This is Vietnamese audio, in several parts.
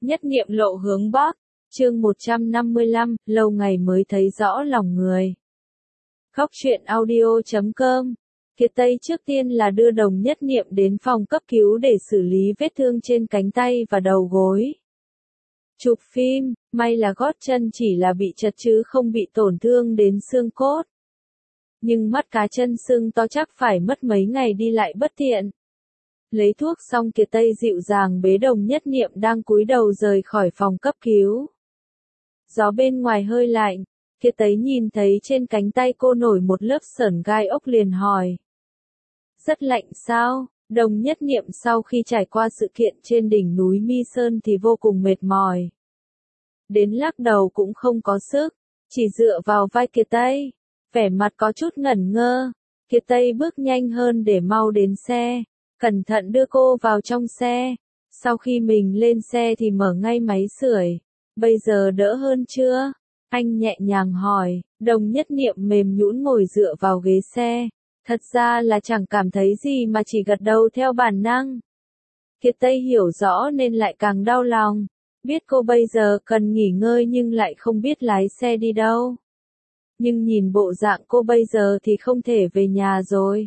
Nhất niệm lộ hướng Bắc, chương 155, lâu ngày mới thấy rõ lòng người. Khóc chuyện audio.com. Kiệt Tây trước tiên là đưa Đồng Nhất Niệm đến phòng cấp cứu để xử lý vết thương trên cánh tay và đầu gối. Chụp phim, may là gót chân chỉ là bị trật chứ không bị tổn thương đến xương cốt. Nhưng mắt cá chân sưng to chắc phải mất mấy ngày đi lại bất tiện. Lấy thuốc xong Kiệt Tây dịu dàng bế Đồng Nhất Niệm đang cúi đầu rời khỏi phòng cấp cứu. Gió bên ngoài hơi lạnh, Kiệt Tây nhìn thấy trên cánh tay cô nổi một lớp sởn gai ốc liền hỏi. Rất lạnh sao? Đồng Nhất Niệm sau khi trải qua sự kiện trên đỉnh núi Mi Sơn thì vô cùng mệt mỏi. Đến lắc đầu cũng không có sức, chỉ dựa vào vai Kiệt Tây, vẻ mặt có chút ngẩn ngơ. Kiệt Tây bước nhanh hơn để mau đến xe, cẩn thận đưa cô vào trong xe. Sau khi mình lên xe thì mở ngay máy sưởi. Bây giờ đỡ hơn chưa? Anh nhẹ nhàng hỏi. Đồng Nhất Niệm mềm nhũn ngồi dựa vào ghế xe. Thật ra là chẳng cảm thấy gì mà chỉ gật đầu theo bản năng. Kiệt Tây hiểu rõ nên lại càng đau lòng. Biết cô bây giờ cần nghỉ ngơi nhưng lại không biết lái xe đi đâu. Nhưng nhìn bộ dạng cô bây giờ thì không thể về nhà rồi.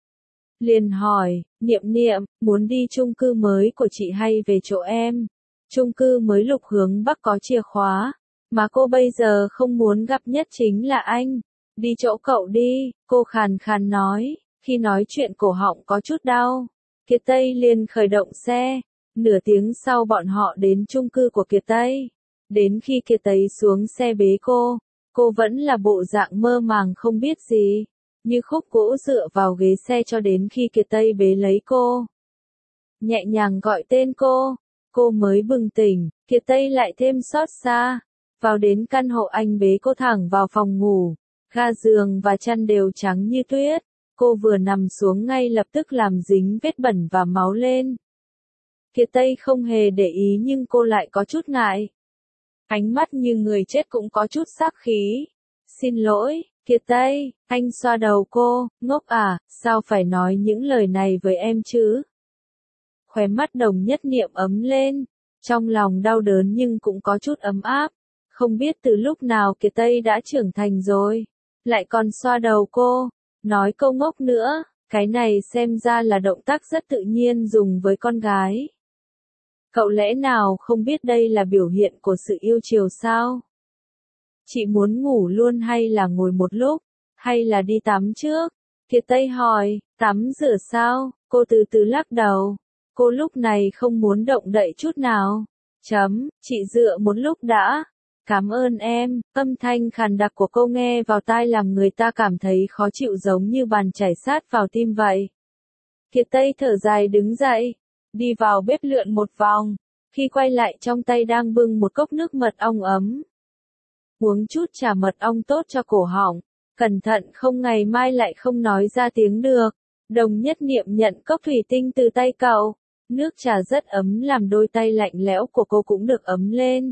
Liền hỏi, Niệm Niệm, muốn đi chung cư mới của chị hay về chỗ em? Chung cư mới Lục hướng Bắc có chìa khóa, mà cô bây giờ không muốn gặp nhất chính là anh. Đi chỗ cậu đi, cô khàn khàn nói, khi nói chuyện cổ họng có chút đau. Kiệt Tây liền khởi động xe, nửa tiếng sau bọn họ đến chung cư của Kiệt Tây. Đến khi Kiệt Tây xuống xe bế cô vẫn là bộ dạng mơ màng không biết gì, như khúc gỗ dựa vào ghế xe cho đến khi Kiệt Tây bế lấy cô. Nhẹ nhàng gọi tên cô mới bừng tỉnh, Kiệt Tây lại thêm xót xa. Vào đến căn hộ anh bế cô thẳng vào phòng ngủ, ga giường và chăn đều trắng như tuyết, cô vừa nằm xuống ngay lập tức làm dính vết bẩn và máu lên. Kiệt Tây không hề để ý nhưng cô lại có chút ngại. Ánh mắt như người chết cũng có chút sát khí. Xin lỗi, Kiệt Tây, anh xoa đầu cô, ngốc à, sao phải nói những lời này với em chứ? Khóe mắt Đồng Nhất Niệm ấm lên, trong lòng đau đớn nhưng cũng có chút ấm áp. Không biết từ lúc nào Kiệt Tây đã trưởng thành rồi, lại còn xoa đầu cô, nói câu ngốc nữa, cái này xem ra là động tác rất tự nhiên dùng với con gái. Cậu lẽ nào không biết đây là biểu hiện của sự yêu chiều sao? Chị muốn ngủ luôn hay là ngồi một lúc, hay là đi tắm trước? Kiệt Tây hỏi, tắm rửa sao? Cô từ từ lắc đầu. Cô lúc này không muốn động đậy chút nào. Chị dựa một lúc đã. Cảm ơn em. Âm thanh khàn đặc của cô nghe vào tai làm người ta cảm thấy khó chịu giống như bàn chảy sát vào tim vậy. Kiệt Tây thở dài đứng dậy, đi vào bếp lượn một vòng. Khi quay lại trong tay đang bưng một cốc nước mật ong ấm. Uống chút trà mật ong tốt cho cổ họng, cẩn thận không ngày mai lại không nói ra tiếng được. Đồng Nhất Niệm nhận cốc thủy tinh từ tay cậu, nước trà rất ấm làm đôi tay lạnh lẽo của cô cũng được ấm lên.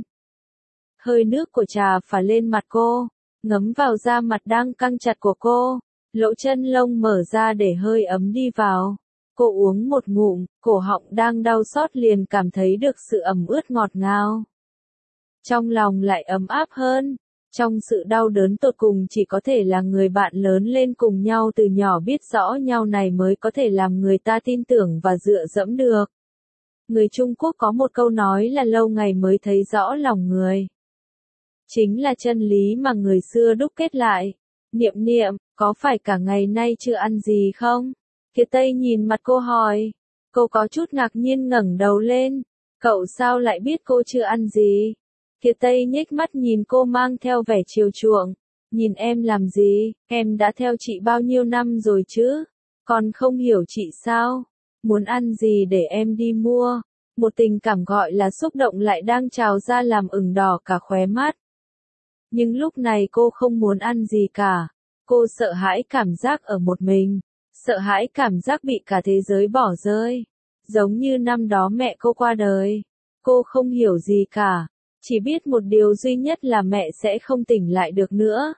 Hơi nước của trà phả lên mặt cô, ngấm vào da mặt đang căng chặt của cô, lỗ chân lông mở ra để hơi ấm đi vào. Cô uống một ngụm, cổ họng đang đau xót liền cảm thấy được sự ẩm ướt ngọt ngào. Trong lòng lại ấm áp hơn. Trong sự đau đớn tột cùng chỉ có thể là người bạn lớn lên cùng nhau từ nhỏ biết rõ nhau này mới có thể làm người ta tin tưởng và dựa dẫm được. Người Trung Quốc có một câu nói là lâu ngày mới thấy rõ lòng người. Chính là chân lý mà người xưa đúc kết lại. Niệm Niệm, có phải cả ngày nay chưa ăn gì không? Kiệt Tây nhìn mặt cô hỏi. Cô có chút ngạc nhiên ngẩng đầu lên. Cậu sao lại biết cô chưa ăn gì? Kiệt Tây nhếch mắt nhìn cô mang theo vẻ chiều chuộng. Nhìn em làm gì, em đã theo chị bao nhiêu năm rồi chứ? Còn không hiểu chị sao? Muốn ăn gì để em đi mua? Một tình cảm gọi là xúc động lại đang trào ra làm ửng đỏ cả khóe mắt. Nhưng lúc này cô không muốn ăn gì cả. Cô sợ hãi cảm giác ở một mình. Sợ hãi cảm giác bị cả thế giới bỏ rơi. Giống như năm đó mẹ cô qua đời. Cô không hiểu gì cả. Chỉ biết một điều duy nhất là mẹ sẽ không tỉnh lại được nữa.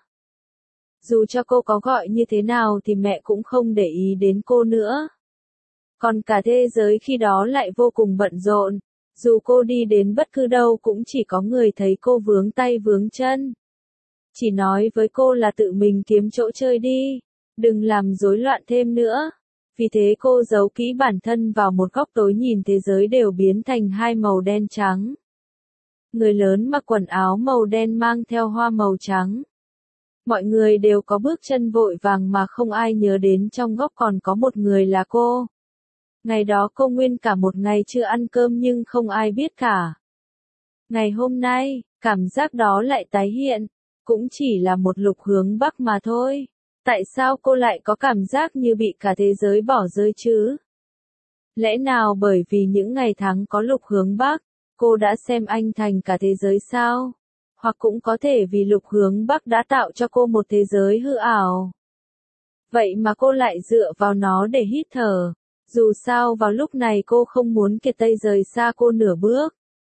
Dù cho cô có gọi như thế nào thì mẹ cũng không để ý đến cô nữa. Còn cả thế giới khi đó lại vô cùng bận rộn. Dù cô đi đến bất cứ đâu cũng chỉ có người thấy cô vướng tay vướng chân. Chỉ nói với cô là tự mình kiếm chỗ chơi đi, đừng làm rối loạn thêm nữa. Vì thế cô giấu kỹ bản thân vào một góc tối nhìn thế giới đều biến thành hai màu đen trắng. Người lớn mặc quần áo màu đen mang theo hoa màu trắng. Mọi người đều có bước chân vội vàng mà không ai nhớ đến trong góc còn có một người là cô. Ngày đó cô nguyên cả một ngày chưa ăn cơm nhưng không ai biết cả. Ngày hôm nay, cảm giác đó lại tái hiện, cũng chỉ là một Lục Hướng Bắc mà thôi. Tại sao cô lại có cảm giác như bị cả thế giới bỏ rơi chứ? Lẽ nào bởi vì những ngày tháng có Lục Hướng Bắc, cô đã xem anh thành cả thế giới sao? Hoặc cũng có thể vì Lục Hướng Bắc đã tạo cho cô một thế giới hư ảo. Vậy mà cô lại dựa vào nó để hít thở. Dù sao vào lúc này cô không muốn Kiệt Tây rời xa cô nửa bước.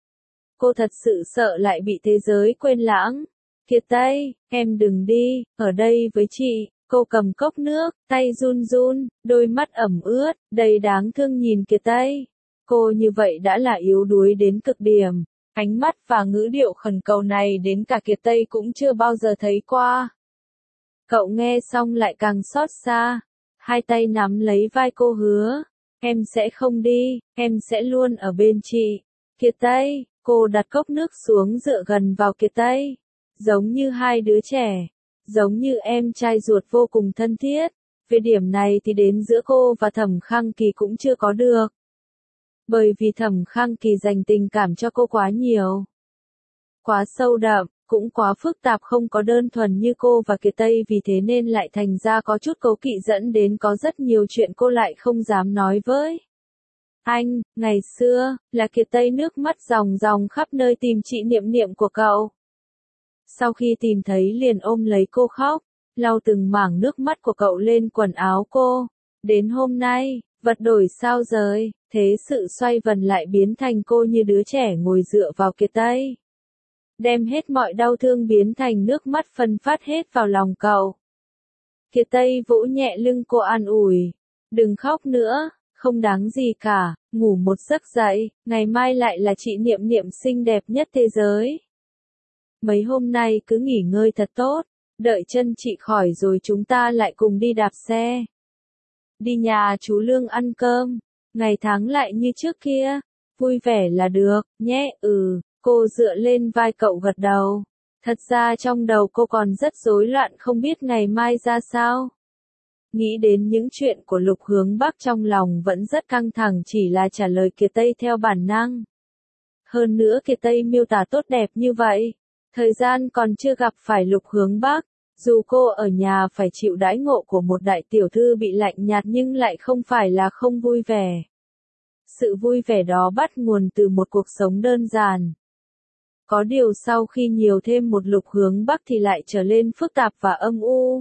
Cô thật sự sợ lại bị thế giới quên lãng. Kiệt Tây, em đừng đi, ở đây với chị. Cô cầm cốc nước, tay run run, đôi mắt ẩm ướt, đầy đáng thương nhìn Kiệt Tây. Cô như vậy đã là yếu đuối đến cực điểm. Ánh mắt và ngữ điệu khẩn cầu này đến cả Kiệt Tây cũng chưa bao giờ thấy qua. Cậu nghe xong lại càng xót xa. Hai tay nắm lấy vai cô hứa. Em sẽ không đi, em sẽ luôn ở bên chị. Kiệt Tây, cô đặt cốc nước xuống dựa gần vào Kiệt Tây. Giống như hai đứa trẻ. Giống như em trai ruột vô cùng thân thiết. Về điểm này thì đến giữa cô và Thẩm Khang Kỳ cũng chưa có được. Bởi vì Thẩm Khang Kỳ dành tình cảm cho cô quá nhiều. Quá sâu đậm, cũng quá phức tạp không có đơn thuần như cô và Kiệt Tây vì thế nên lại thành ra có chút cố kỵ dẫn đến có rất nhiều chuyện cô lại không dám nói với. Anh, ngày xưa, là Kiệt Tây nước mắt ròng ròng khắp nơi tìm chị Niệm Niệm của cậu. Sau khi tìm thấy liền ôm lấy cô khóc, lau từng mảng nước mắt của cậu lên quần áo cô. Đến hôm nay, vật đổi sao rời, thế sự xoay vần lại biến thành cô như đứa trẻ ngồi dựa vào Kiệt Tây. Đem hết mọi đau thương biến thành nước mắt phân phát hết vào lòng cậu. Kiệt Tây vỗ nhẹ lưng cô an ủi. Đừng khóc nữa, không đáng gì cả, ngủ một giấc dậy, ngày mai lại là chị Niệm Niệm xinh đẹp nhất thế giới. Mấy hôm nay cứ nghỉ ngơi thật tốt, đợi chân chị khỏi rồi chúng ta lại cùng đi đạp xe. Đi nhà chú Lương ăn cơm, ngày tháng lại như trước kia, vui vẻ là được, nhé, cô dựa lên vai cậu gật đầu. Thật ra trong đầu cô còn rất rối loạn không biết ngày mai ra sao. Nghĩ đến những chuyện của Lục Hướng Bắc trong lòng vẫn rất căng thẳng chỉ là trả lời Kiệt Tây theo bản năng. Hơn nữa Kiệt Tây miêu tả tốt đẹp như vậy. Thời gian còn chưa gặp phải Lục Hướng Bắc. Dù cô ở nhà phải chịu đãi ngộ của một đại tiểu thư bị lạnh nhạt nhưng lại không phải là không vui vẻ. Sự vui vẻ đó bắt nguồn từ một cuộc sống đơn giản. Có điều sau khi nhiều thêm một Lục Hướng Bắc thì lại trở lên phức tạp và âm u.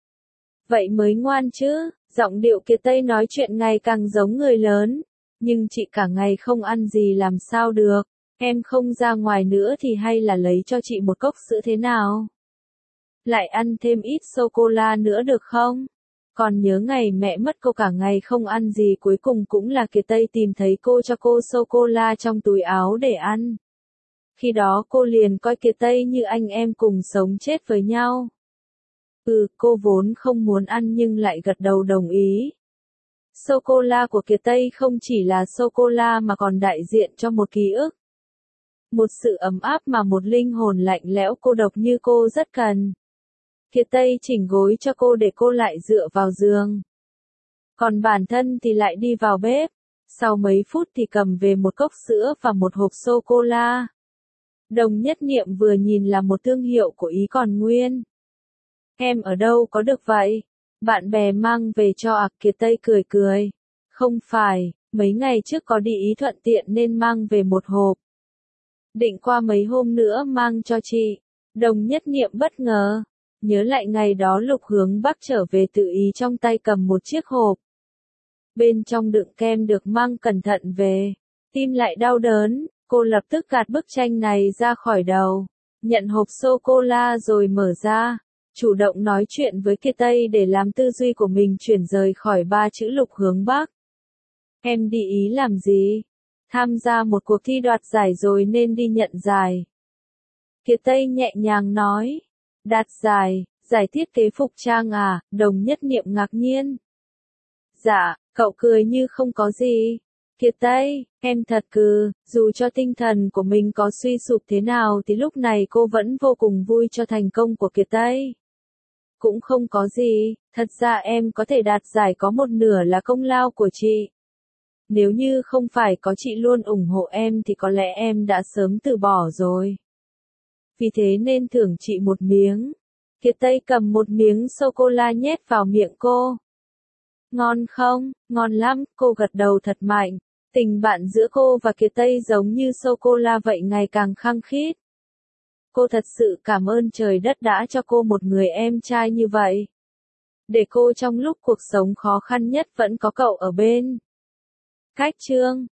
Vậy mới ngoan chứ, giọng điệu Kiệt Tây nói chuyện ngày càng giống người lớn. Nhưng chị cả ngày không ăn gì làm sao được, em không ra ngoài nữa thì hay là lấy cho chị một cốc sữa thế nào? Lại ăn thêm ít sô-cô-la nữa được không? Còn nhớ ngày mẹ mất cô cả ngày không ăn gì cuối cùng cũng là Kiệt Tây tìm thấy cô cho cô sô-cô-la trong túi áo để ăn. Khi đó cô liền coi Kiệt Tây như anh em cùng sống chết với nhau. Cô vốn không muốn ăn nhưng lại gật đầu đồng ý. Sô-cô-la của Kiệt Tây không chỉ là sô-cô-la mà còn đại diện cho một ký ức. Một sự ấm áp mà một linh hồn lạnh lẽo cô độc như cô rất cần. Kiệt Tây chỉnh gối cho cô để cô lại dựa vào giường. Còn bản thân thì lại đi vào bếp. Sau mấy phút thì cầm về một cốc sữa và một hộp sô-cô-la. Đồng Nhất Niệm vừa nhìn là một thương hiệu của Ý còn nguyên. Em ở đâu có được vậy? Bạn bè mang về cho à? Kiệt Tây cười cười. Không phải, mấy ngày trước có đi Ý thuận tiện nên mang về một hộp. Định qua mấy hôm nữa mang cho chị. Đồng Nhất Niệm bất ngờ. Nhớ lại ngày đó Lục Hướng Bắc trở về tự Ý trong tay cầm một chiếc hộp. Bên trong đựng kem được mang cẩn thận về. Tim lại đau đớn, cô lập tức gạt bức tranh này ra khỏi đầu. Nhận hộp sô-cô-la rồi mở ra. Chủ động nói chuyện với Kiệt Tây để làm tư duy của mình chuyển rời khỏi ba chữ Lục Hướng Bắc. Em đi Ý làm gì? tham gia một cuộc thi đoạt giải rồi nên đi nhận giải. Kiệt Tây nhẹ nhàng nói. Đạt giải, giải thiết kế phục trang à, Đồng Nhất Niệm ngạc nhiên. Dạ, cậu cười như không có gì. Kiệt Tây, em thật dù cho tinh thần của mình có suy sụp thế nào thì lúc này cô vẫn vô cùng vui cho thành công của Kiệt Tây. Cũng không có gì, thật ra em có thể đạt giải có một nửa là công lao của chị. Nếu như không phải có chị luôn ủng hộ em thì có lẽ em đã sớm từ bỏ rồi. Vì thế nên thưởng chị một miếng. Kiệt Tây cầm một miếng sô-cô-la nhét vào miệng cô. Ngon không? Ngon lắm, cô gật đầu thật mạnh. Tình bạn giữa cô và Kiệt Tây giống như sô-cô-la vậy ngày càng khăng khít. Cô thật sự cảm ơn trời đất đã cho cô một người em trai như vậy. Để cô trong lúc cuộc sống khó khăn nhất vẫn có cậu ở bên. Cách chương